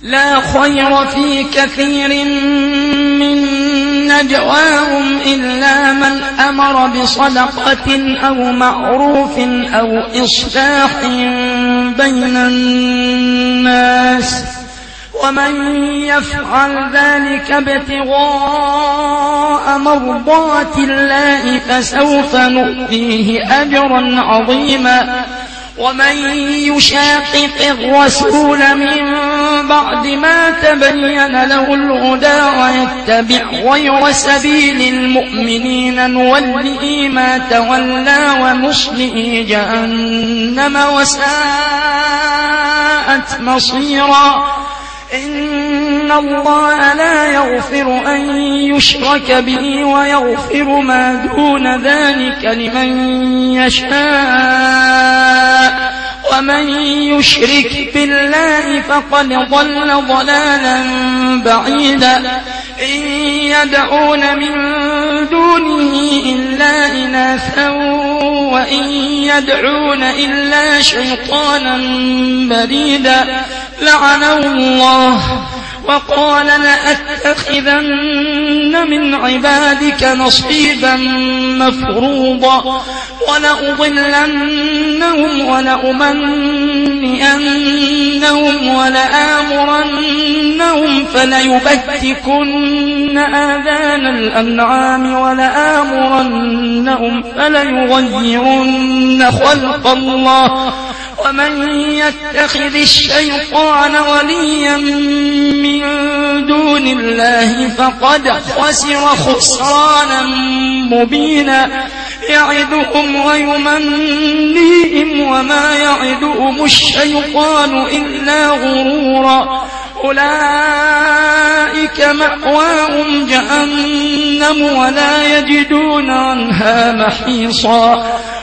لا خير في كثير من نجواهم إلا من أمر بصدقة أو معروف أو إصلاح بين الناس ومن يفعل ذلك ابتغاء مرضات الله فسوف نؤتيه أجرا عظيما ومن يشاقق الرسول من بعد ما تبين له الهدى ويتبع غير سبيل المؤمنين نوله ما تولى ونصله جهنم وساءت مصيرا إن الله لا يغفر أن يشرك به ويغفر ما دون ذلك لمن يشاء ومن يشرك بالله فقد ضل ضلالا بعيدا إن يدعون من دونه إلا إناثا وإن يدعون إلا شيطانا مريدا لعنه الله وقال لأتخذن من عبادك نصيبا مفروضا ولأضلنهم ولأمنينهم ولآمرنهم فليبتكن آذان الأنعام ولآمرنهم فليغيرن خلق الله ومن يتخذ الشيطان وليا من دون الله فقد خسر خسرانا مبينا يعدهم ويمنيهم وما يعدهم الشيطان إلا غرورا أولئك مأواهم جهنم ولا يجدون عنها محيصا